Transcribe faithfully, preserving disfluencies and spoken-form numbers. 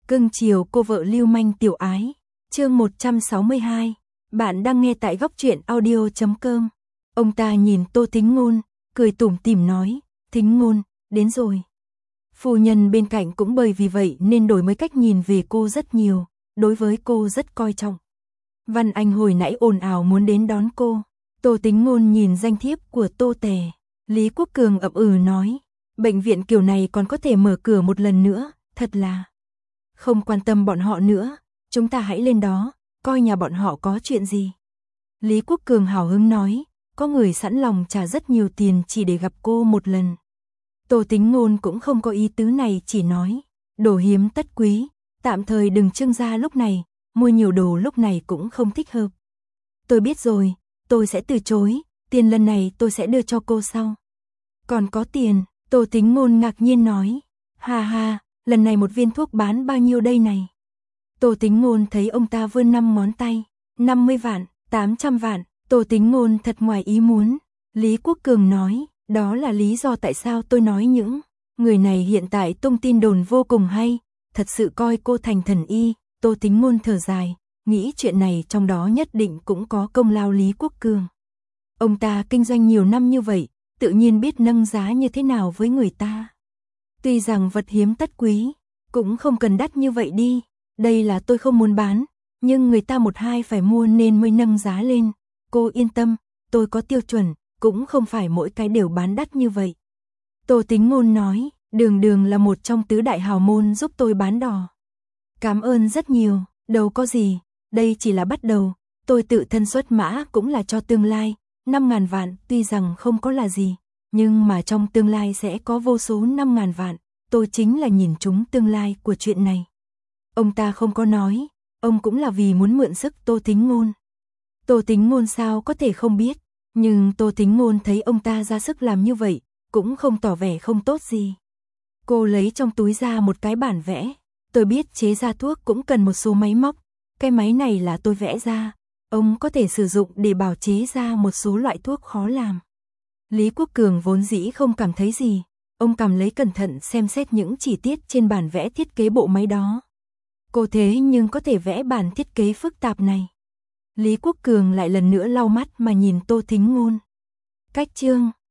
Cưng chiều cô vợ lưu manh tiểu ái. Chương một trăm sáu mươi hai. Bạn đang nghe tại góc truyện audio chấm com. Ông ta nhìn Tô Thính Ngôn, cười tủm tỉm nói, Thính Ngôn, đến rồi. Phu nhân bên cạnh cũng bởi vì vậy nên đổi mới cách nhìn về cô rất nhiều, đối với cô rất coi trọng. Văn Anh hồi nãy ồn ào muốn đến đón cô. Tô Thính Ngôn nhìn danh thiếp của Tô Tề. Lý Quốc Cường ậm ừ nói, bệnh viện kiểu này còn có thể mở cửa một lần nữa, thật là không quan tâm bọn họ nữa, chúng ta hãy lên đó, coi nhà bọn họ có chuyện gì. Lý Quốc Cường hào hứng nói, có người sẵn lòng trả rất nhiều tiền chỉ để gặp cô một lần. Tô Thính Ngôn cũng không có ý tứ này, chỉ nói, đồ hiếm tất quý, tạm thời đừng trưng ra lúc này, mua nhiều đồ lúc này cũng không thích hợp. Tôi biết rồi, tôi sẽ từ chối, tiền lần này tôi sẽ đưa cho cô sau. Còn có tiền, Tô Thính Ngôn ngạc nhiên nói, ha ha, lần này một viên thuốc bán bao nhiêu đây này? Tô Thính Ngôn thấy ông ta vươn năm ngón tay, năm mươi vạn, tám trăm vạn, Tô Thính Ngôn thật ngoài ý muốn. Lý Quốc Cường nói, đó là lý do tại sao tôi nói những người này hiện tại tung tin đồn vô cùng hay, thật sự coi cô thành thần y. Tô Thính Ngôn thở dài, nghĩ chuyện này trong đó nhất định cũng có công lao Lý Quốc Cường. Ông ta kinh doanh nhiều năm như vậy, tự nhiên biết nâng giá như thế nào với người ta. Tuy rằng vật hiếm tất quý, cũng không cần đắt như vậy đi, đây là tôi không muốn bán, nhưng người ta một hai phải mua nên mới nâng giá lên. Cô yên tâm, tôi có tiêu chuẩn, cũng không phải mỗi cái đều bán đắt như vậy. Tô Thính Ngôn nói, Đường Đường là một trong tứ đại hào môn giúp tôi bán đò. Cảm ơn rất nhiều, đâu có gì, đây chỉ là bắt đầu, tôi tự thân xuất mã cũng là cho tương lai, năm ngàn vạn tuy rằng không có là gì, nhưng mà trong tương lai sẽ có vô số năm ngàn vạn, tôi chính là nhìn trúng tương lai của chuyện này. Ông ta không có nói, ông cũng là vì muốn mượn sức Tô Thính Ngôn. Tô Thính Ngôn sao có thể không biết, nhưng Tô Thính Ngôn thấy ông ta ra sức làm như vậy, cũng không tỏ vẻ không tốt gì. Cô lấy trong túi ra một cái bản vẽ, tôi biết chế ra thuốc cũng cần một số máy móc, cái máy này là tôi vẽ ra, ông có thể sử dụng để bào chế ra một số loại thuốc khó làm. Lý Quốc Cường vốn dĩ không cảm thấy gì, ông cầm lấy cẩn thận xem xét những chi tiết trên bản vẽ thiết kế bộ máy đó. Cô thế nhưng có thể vẽ bản thiết kế phức tạp này. Lý Quốc Cường lại lần nữa lau mắt mà nhìn Tô Thính Ngôn. Cách chương